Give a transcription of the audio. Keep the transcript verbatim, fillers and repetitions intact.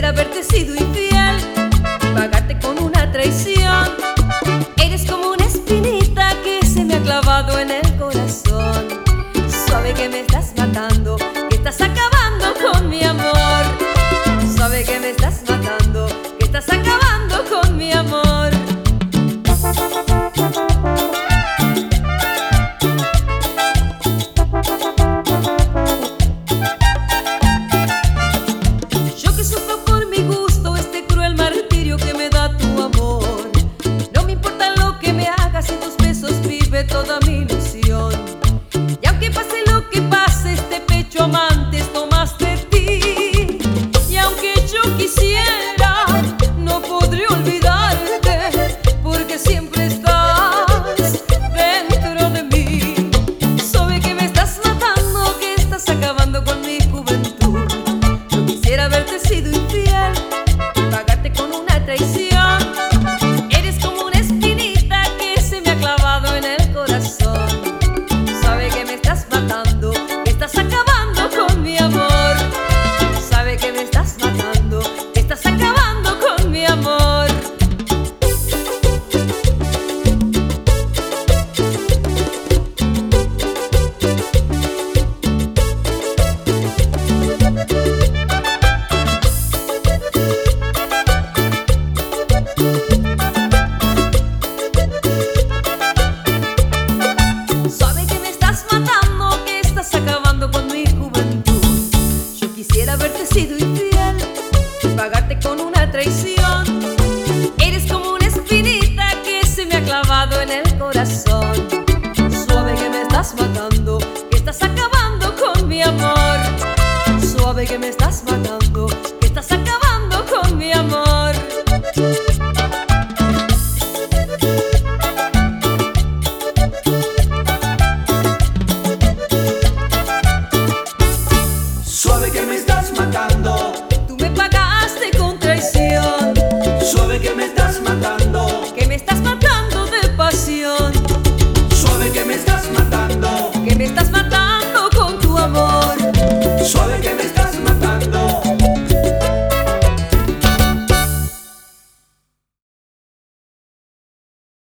quisiera verte sido infiel, pagarte con una traición. Eres como una espinita que se me ha clavado en el corazón. Suave que me estás matando, que estás acabando con mi amor. Suave que me estás matando, que estás acabando con mi amor. Yo que sufro por mi gusto este cruel martirio que me da tu amor. No me importa lo que me hagas, en tus besos vive toda mi ilusión. Y aunque pase lo que pase, este pecho amante es no más de ti. Y aunque yo quisiera, no podré olvidarte, porque siempre estás dentro de mí. Suave que me estás matando, que estás acabando con mi juventud. Yo quisiera verte sido infiel, pagarte con una traición. Eres como una espinita que se me ha clavado en el corazón. Sabe que me estás matando, que estás acabando con mi amor. Sabe que me estás matando, que estás acabando con mi amor. Sabe que me estás matando, que estás acabando con mi juventud. Yo quisiera verte sido infiel, pagarte con una traición. Eres como una espinita que se me ha clavado en el corazón. Suave que me estás matando, que estás acabando con mi amor. Suave que me estás matando, que estás acabando con mi amor.